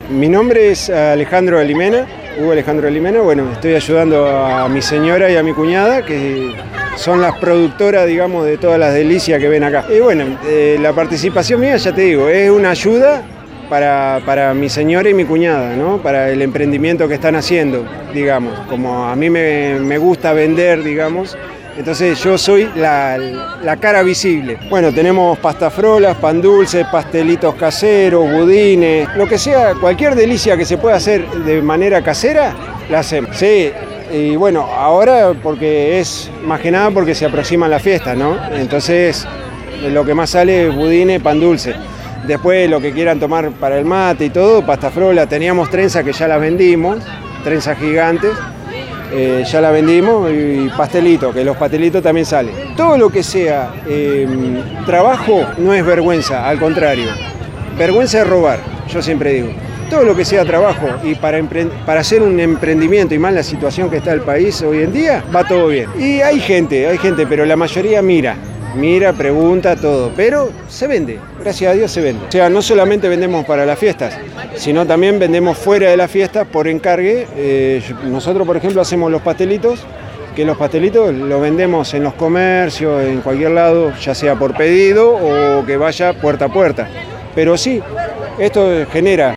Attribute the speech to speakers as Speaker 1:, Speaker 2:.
Speaker 1: Mi nombre es Alejandro Alimena, Hugo Alejandro Alimena. Bueno, estoy ayudando a mi señora y a mi cuñada, que son las productoras, digamos, de todas las delicias que ven acá. Y bueno, la participación mía, ya te digo, es una ayuda para mi señora y mi cuñada, ¿no? Para el emprendimiento que están haciendo, digamos. Como a mí me gusta vender, digamos, entonces yo soy la cara visible. Bueno, tenemos pastafrolas, pan dulce, pastelitos caseros, budines, lo que sea, cualquier delicia que se pueda hacer de manera casera, la hacemos. Sí, y bueno, ahora porque es más que nada porque se aproximan las fiestas, ¿no? Entonces lo que más sale es budines, pan dulce. Después lo que quieran tomar para el mate y todo, pastafrola. Teníamos trenzas que ya las vendimos, trenzas gigantes. Ya la vendimos, y pastelitos, que los pastelitos también salen. Todo lo que sea trabajo no es vergüenza, al contrario. Vergüenza es robar, yo siempre digo. Todo lo que sea trabajo y para hacer un emprendimiento, y más la situación que está el país hoy en día, va todo bien. Y hay gente, pero la mayoría mira, pregunta, todo, pero se vende, gracias a Dios se vende. O sea, no solamente vendemos para las fiestas, sino también vendemos fuera de las fiestas por encargue. Nosotros, por ejemplo, hacemos los pastelitos, que los pastelitos los vendemos en los comercios, en cualquier lado, ya sea por pedido o que vaya puerta a puerta. Pero sí, esto genera